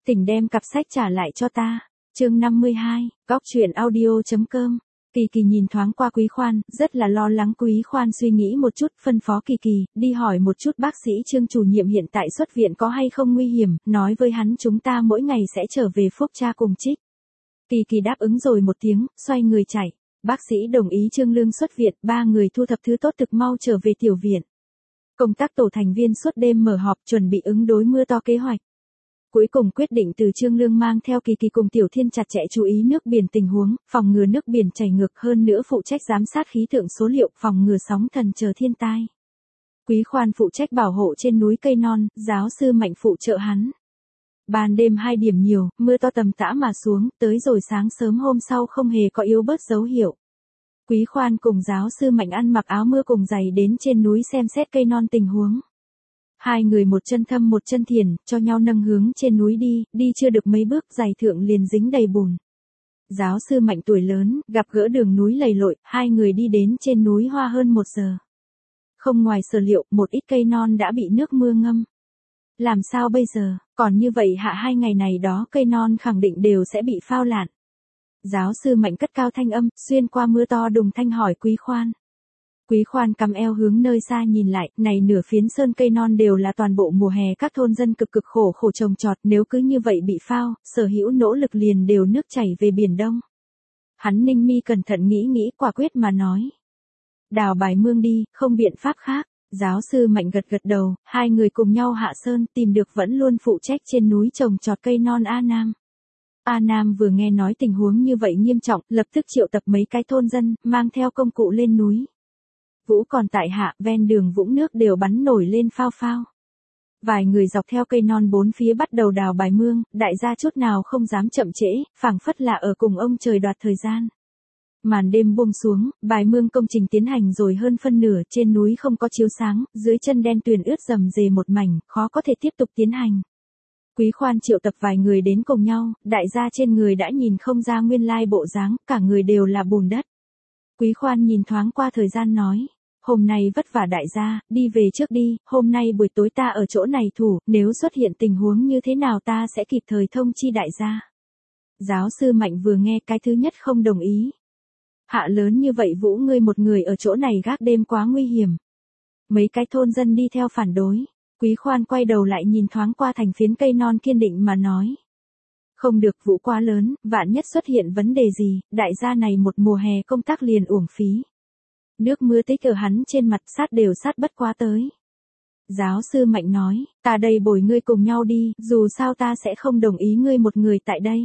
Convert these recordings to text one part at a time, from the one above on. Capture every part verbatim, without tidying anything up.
Tỉnh đem cặp sách trả lại cho ta. Chương năm mươi hai, góc truyện audio.com. Kỳ Kỳ nhìn thoáng qua Quý Khoan, rất là lo lắng. Quý Khoan suy nghĩ một chút, phân phó Kỳ Kỳ, đi hỏi một chút bác sĩ Trương chủ nhiệm hiện tại xuất viện có hay không nguy hiểm, nói với hắn chúng ta mỗi ngày sẽ trở về Phúc Tra cùng Trích. Kỳ Kỳ đáp ứng rồi một tiếng, xoay người chạy. Bác sĩ đồng ý Trương Lương xuất viện, ba người thu thập thứ tốt thực mau trở về tiểu viện. Công tác tổ thành viên suốt đêm mở họp chuẩn bị ứng đối mưa to kế hoạch. Cuối cùng quyết định từ Trương Lương mang theo Kỳ Kỳ cùng Tiểu Thiên chặt chẽ chú ý nước biển tình huống, phòng ngừa nước biển chảy ngược, hơn nữa phụ trách giám sát khí tượng số liệu, phòng ngừa sóng thần chờ thiên tai. Quý Khoan phụ trách bảo hộ trên núi cây non, giáo sư Mạnh phụ trợ hắn. Ban đêm hai điểm nhiều, mưa to tầm tã mà xuống, tới rồi sáng sớm hôm sau không hề có yếu bớt dấu hiệu. Quý Khoan cùng giáo sư Mạnh ăn mặc áo mưa cùng giày đến trên núi xem xét cây non tình huống. Hai người một chân thâm một chân thiền, cho nhau nâng hướng trên núi đi, đi chưa được mấy bước giày thượng liền dính đầy bùn. Giáo sư Mạnh tuổi lớn, gặp gỡ đường núi lầy lội, hai người đi đến trên núi hoa hơn một giờ. Không ngoài sở liệu, một ít cây non đã bị nước mưa ngâm. Làm sao bây giờ, còn như vậy hạ hai ngày này đó cây non khẳng định đều sẽ bị phao lạn. Giáo sư Mạnh cất cao thanh âm, xuyên qua mưa to đùng thanh hỏi Quý Khoan. Quý Khoan cắm eo hướng nơi xa nhìn lại, này nửa phiến sơn cây non đều là toàn bộ mùa hè các thôn dân cực cực khổ khổ trồng trọt, nếu cứ như vậy bị phao, sở hữu nỗ lực liền đều nước chảy về Biển Đông. Hắn ninh mi cẩn thận nghĩ nghĩ quả quyết mà nói. Đào bài mương đi, không biện pháp khác. Giáo sư Mạnh gật gật đầu, hai người cùng nhau hạ sơn tìm được vẫn luôn phụ trách trên núi trồng trọt cây non A Nam. A Nam vừa nghe nói tình huống như vậy nghiêm trọng, lập tức triệu tập mấy cái thôn dân, mang theo công cụ lên núi. Vũ còn tại hạ, ven đường vũng nước đều bắn nổi lên phao phao. Vài người dọc theo cây non bốn phía bắt đầu đào bài mương, đại gia chút nào không dám chậm trễ, phảng phất là ở cùng ông trời đoạt thời gian. Màn đêm buông xuống, bài mương công trình tiến hành rồi hơn phân nửa, trên núi không có chiếu sáng, dưới chân đen tuyền ướt rầm rề một mảnh, khó có thể tiếp tục tiến hành. Quý Khoan triệu tập vài người đến cùng nhau, đại gia trên người đã nhìn không ra nguyên lai bộ dáng, cả người đều là bùn đất. Quý Khoan nhìn thoáng qua thời gian nói, hôm nay vất vả đại gia, đi về trước đi, hôm nay buổi tối ta ở chỗ này thủ, nếu xuất hiện tình huống như thế nào ta sẽ kịp thời thông chi đại gia. Giáo sư Mạnh vừa nghe cái thứ nhất không đồng ý. Hạ lớn như vậy Vũ ngươi một người ở chỗ này gác đêm quá nguy hiểm. Mấy cái thôn dân đi theo phản đối. Quý Khoan quay đầu lại nhìn thoáng qua thành phiến cây non kiên định mà nói. Không được, Vũ quá lớn, vạn nhất xuất hiện vấn đề gì, đại gia này một mùa hè công tác liền uổng phí. Nước mưa tích ở hắn trên mặt sát đều sát bất quá tới. Giáo sư Mạnh nói, ta đây bồi ngươi cùng nhau đi, dù sao ta sẽ không đồng ý ngươi một người tại đây.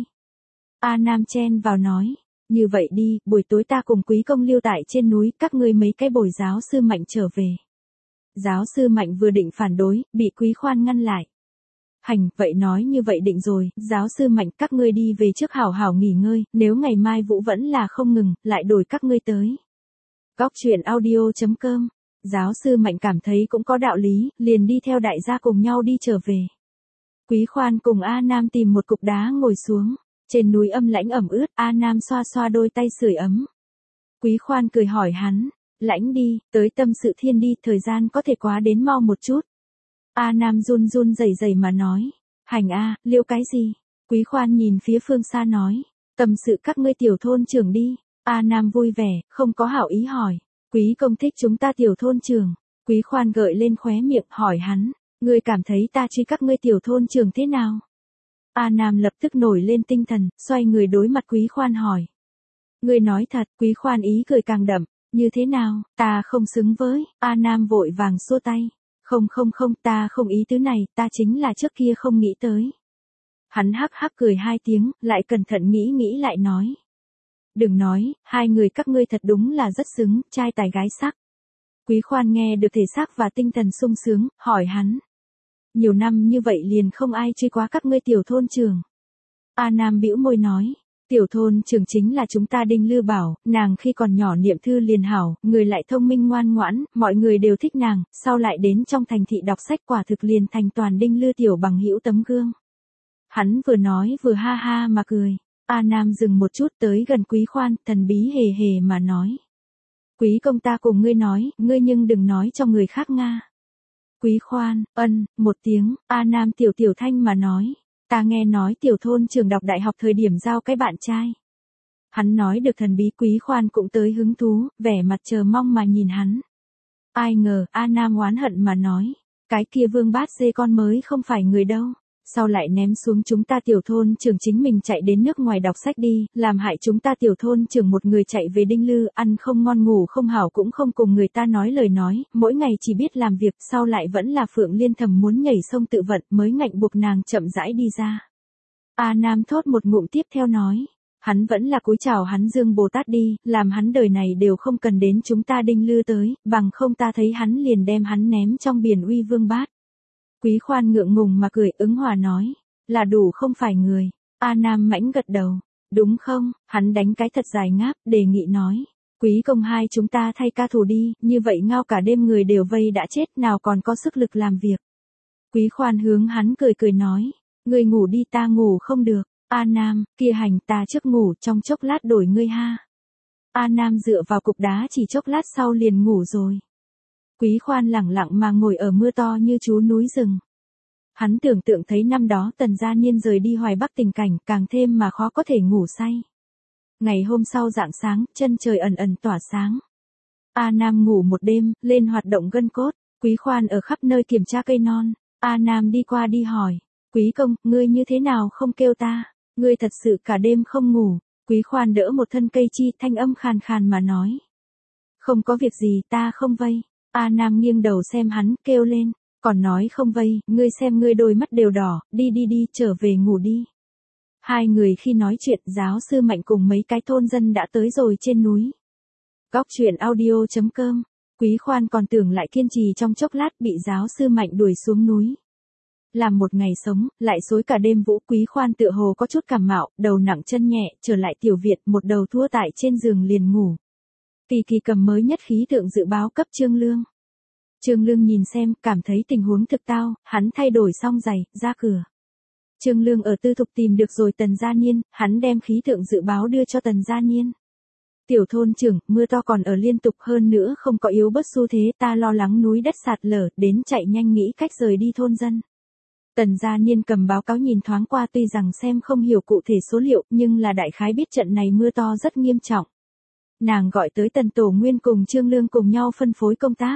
A Nam chen vào nói. Như vậy đi, buổi tối ta cùng Quý công lưu tại trên núi, các ngươi mấy cái bồi giáo sư Mạnh trở về. Giáo sư Mạnh vừa định phản đối, bị Quý Khoan ngăn lại. Hành, vậy nói như vậy định rồi, giáo sư Mạnh các ngươi đi về trước hảo hảo nghỉ ngơi, nếu ngày mai Vũ vẫn là không ngừng, lại đổi các ngươi tới. Góc truyện audio.com. Giáo sư Mạnh cảm thấy cũng có đạo lý, liền đi theo đại gia cùng nhau đi trở về. Quý Khoan cùng A Nam tìm một cục đá ngồi xuống. Trên núi âm lãnh ẩm ướt, A Nam xoa xoa đôi tay sưởi ấm. Quý Khoan cười hỏi hắn, lãnh đi, tới tâm sự thiên đi, thời gian có thể quá đến mau một chút. A Nam run run rẩy rẩy mà nói, hành a, liêu cái gì? Quý Khoan nhìn phía phương xa nói, tâm sự các ngươi tiểu thôn trưởng đi. A Nam vui vẻ, không có hảo ý hỏi, Quý công thích chúng ta tiểu thôn trưởng. Quý Khoan gợi lên khóe miệng hỏi hắn, ngươi cảm thấy ta truy các ngươi tiểu thôn trưởng thế nào? A Nam lập tức nổi lên tinh thần, xoay người đối mặt Quý Khoan hỏi. Ngươi nói thật, Quý Khoan ý cười càng đậm, như thế nào, ta không xứng với, A Nam vội vàng xua tay. Không không không, ta không ý tứ này, ta chính là trước kia không nghĩ tới. Hắn hắc hắc cười hai tiếng, lại cẩn thận nghĩ nghĩ lại nói. Đừng nói, hai người các ngươi thật đúng là rất xứng, trai tài gái sắc. Quý Khoan nghe được thể xác và tinh thần sung sướng, hỏi hắn. Nhiều năm như vậy liền không ai truy quá các ngươi tiểu thôn trưởng. A Nam bĩu môi nói, tiểu thôn trưởng chính là chúng ta Đinh Lư Bảo, nàng khi còn nhỏ niệm thư liền hảo, người lại thông minh ngoan ngoãn, mọi người đều thích nàng, sau lại đến trong thành thị đọc sách quả thực liền thành toàn Đinh Lư tiểu bằng hữu tấm gương. Hắn vừa nói vừa ha ha mà cười. A Nam dừng một chút tới gần Quý Khoan, thần bí hề hề mà nói. Quý công ta cùng ngươi nói, ngươi nhưng đừng nói cho người khác nga. Quý Khoan, ân, một tiếng, A Nam tiểu tiểu thanh mà nói, Ta nghe nói tiểu thôn trưởng đọc đại học thời điểm giao cái bạn trai. Hắn nói được thần bí. Quý Khoan cũng tới hứng thú, vẻ mặt chờ mong mà nhìn hắn. Ai ngờ, A Nam oán hận mà nói, cái kia Vương Bát Dê con mới không phải người đâu. Sau lại ném xuống chúng ta tiểu thôn trưởng chính mình chạy đến nước ngoài đọc sách đi, làm hại chúng ta tiểu thôn trưởng một người chạy về Đinh Lư, ăn không ngon ngủ không hảo cũng không cùng người ta nói lời nói, mỗi ngày chỉ biết làm việc, sau lại vẫn là Phượng Liên thầm muốn nhảy sông tự vận mới ngạnh buộc nàng chậm rãi đi ra. A Nam thốt một ngụm tiếp theo nói, hắn vẫn là cúi chào hắn Dương Bồ Tát đi, làm hắn đời này đều không cần đến chúng ta Đinh Lư tới, bằng không ta thấy hắn liền đem hắn ném trong biển uy vương bát. Quý Khoan ngượng ngùng mà cười ứng hòa nói, là đủ không phải người. A Nam mãnh gật đầu, đúng không, hắn đánh cái thật dài ngáp, đề nghị nói, Quý công hai chúng ta thay ca thủ đi, như vậy ngao cả đêm người đều vây đã chết nào còn có sức lực làm việc. Quý Khoan hướng hắn cười cười nói, ngươi ngủ đi ta ngủ không được. A Nam, kia hành ta trước ngủ trong chốc lát đổi ngươi ha. A Nam dựa vào cục đá chỉ chốc lát sau liền ngủ rồi. Quý Khoan lẳng lặng mà ngồi ở mưa to như chú núi rừng. Hắn tưởng tượng thấy năm đó Tần Gia Niên rời đi Hoài Bắc tình cảnh càng thêm mà khó có thể ngủ say. Ngày hôm sau rạng sáng, chân trời ẩn ẩn tỏa sáng. A Nam ngủ một đêm, lên hoạt động gân cốt. Quý Khoan ở khắp nơi kiểm tra cây non. A Nam đi qua đi hỏi, Quý công, ngươi như thế nào không kêu ta? Ngươi thật sự cả đêm không ngủ. Quý Khoan đỡ một thân cây chi, thanh âm khàn khàn mà nói. Không có việc gì, ta không vây. A Nam nghiêng đầu xem hắn, kêu lên, còn nói không vây, ngươi xem ngươi đôi mắt đều đỏ, đi đi đi, trở về ngủ đi. Hai người khi nói chuyện, giáo sư Mạnh cùng mấy cái thôn dân đã tới rồi trên núi. Góc truyện audio chấm com. Quý Khoan còn tưởng lại kiên trì trong chốc lát bị giáo sư Mạnh đuổi xuống núi. Làm một ngày sống, lại xối cả đêm vũ. Quý Khoan tựa hồ có chút cảm mạo, đầu nặng chân nhẹ, trở lại tiểu viện, một đầu thua tại trên giường liền ngủ. Kỳ Kỳ cầm mới nhất khí tượng dự báo cấp Trương Lương. Trương Lương nhìn xem, cảm thấy tình huống thực tao, hắn thay đổi xong giày, ra cửa. Trương Lương ở tư thục tìm được rồi Tần Gia Niên, hắn đem khí tượng dự báo đưa cho Tần Gia Niên. Tiểu thôn trưởng, mưa to còn ở liên tục hơn nữa không có yếu bớt xu thế, ta lo lắng núi đất sạt lở, đến chạy nhanh nghĩ cách rời đi thôn dân. Tần Gia Niên cầm báo cáo nhìn thoáng qua, tuy rằng xem không hiểu cụ thể số liệu, nhưng là đại khái biết trận này mưa to rất nghiêm trọng. Nàng gọi tới Tần Tổ Nguyên cùng Trương Lương cùng nhau phân phối công tác.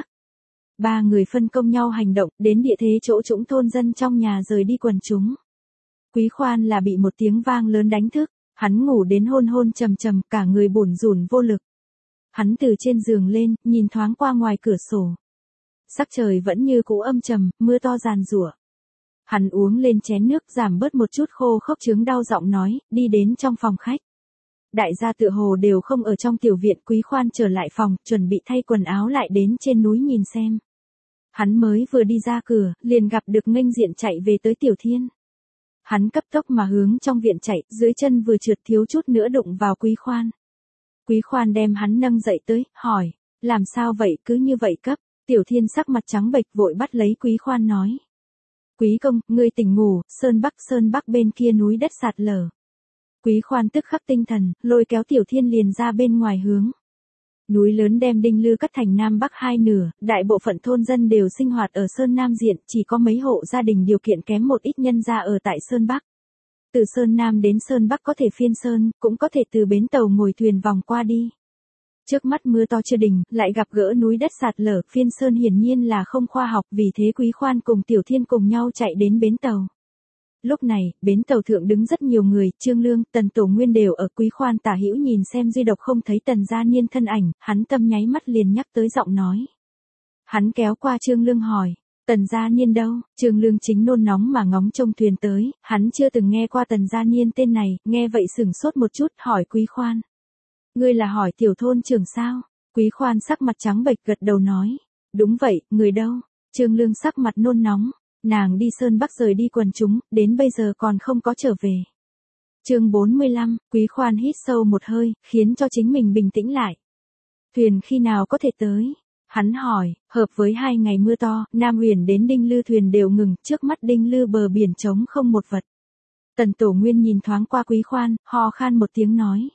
Ba người phân công nhau hành động, đến địa thế chỗ trũng thôn dân trong nhà rời đi quần chúng. Quý Khoan là bị một tiếng vang lớn đánh thức, hắn ngủ đến hôn hôn trầm trầm, cả người bủn rủn vô lực. Hắn từ trên giường lên, nhìn thoáng qua ngoài cửa sổ. Sắc trời vẫn như cũ âm trầm, mưa to ràn rủa. Hắn uống lên chén nước giảm bớt một chút khô khốc chứng đau giọng nói, đi đến trong phòng khách. Đại gia tựa hồ đều không ở trong tiểu viện. Quý Khoan trở lại phòng, chuẩn bị thay quần áo lại đến trên núi nhìn xem. Hắn mới vừa đi ra cửa, liền gặp được nghênh diện chạy về tới Tiểu Thiên. Hắn cấp tốc mà hướng trong viện chạy, dưới chân vừa trượt thiếu chút nữa đụng vào Quý Khoan. Quý Khoan đem hắn nâng dậy tới, hỏi, làm sao vậy, cứ như vậy cấp. Tiểu Thiên sắc mặt trắng bệch vội bắt lấy Quý Khoan nói. Quý công, ngươi tỉnh ngủ, Sơn Bắc Sơn Bắc bên kia núi đất sạt lở. Quý Khoan tức khắc tinh thần, lôi kéo Tiểu Thiên liền ra bên ngoài hướng. Núi lớn đem Đinh Lư cắt thành Nam Bắc hai nửa, đại bộ phận thôn dân đều sinh hoạt ở Sơn Nam diện, chỉ có mấy hộ gia đình điều kiện kém một ít nhân gia ở tại Sơn Bắc. Từ Sơn Nam đến Sơn Bắc có thể phiên sơn, cũng có thể từ bến tàu ngồi thuyền vòng qua đi. Trước mắt mưa to chưa đình, lại gặp gỡ núi đất sạt lở, phiên sơn hiển nhiên là không khoa học, vì thế Quý Khoan cùng Tiểu Thiên cùng nhau chạy đến bến tàu. Lúc này, bến tàu thượng đứng rất nhiều người, Trương Lương, Tần Tổ Nguyên đều ở. Quý Khoan tả hữu nhìn xem duy độc không thấy Tần Gia Niên thân ảnh, hắn tâm nháy mắt liền nhắc tới giọng nói. Hắn kéo qua Trương Lương hỏi, Tần Gia Niên đâu? Trương Lương chính nôn nóng mà ngóng trông thuyền tới, hắn chưa từng nghe qua Tần Gia Niên tên này, nghe vậy sửng sốt một chút, hỏi Quý Khoan. Ngươi là hỏi tiểu thôn trưởng sao? Quý Khoan sắc mặt trắng bệch gật đầu nói. Đúng vậy, người đâu? Trương Lương sắc mặt nôn nóng. Nàng đi Sơn Bắc rời đi quần chúng, đến bây giờ còn không có trở về. Chương bốn mươi lăm, Quý Khoan hít sâu một hơi, khiến cho chính mình bình tĩnh lại. Thuyền khi nào có thể tới? Hắn hỏi, hợp với hai ngày mưa to, Nam Huyền đến Đinh Lư thuyền đều ngừng, trước mắt Đinh Lư bờ biển trống không một vật. Tần Tổ Nguyên nhìn thoáng qua Quý Khoan, ho khan một tiếng nói.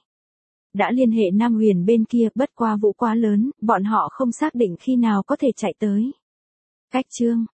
Đã liên hệ Nam Huyền bên kia, bất qua vụ quá lớn, bọn họ không xác định khi nào có thể chạy tới. Cách chương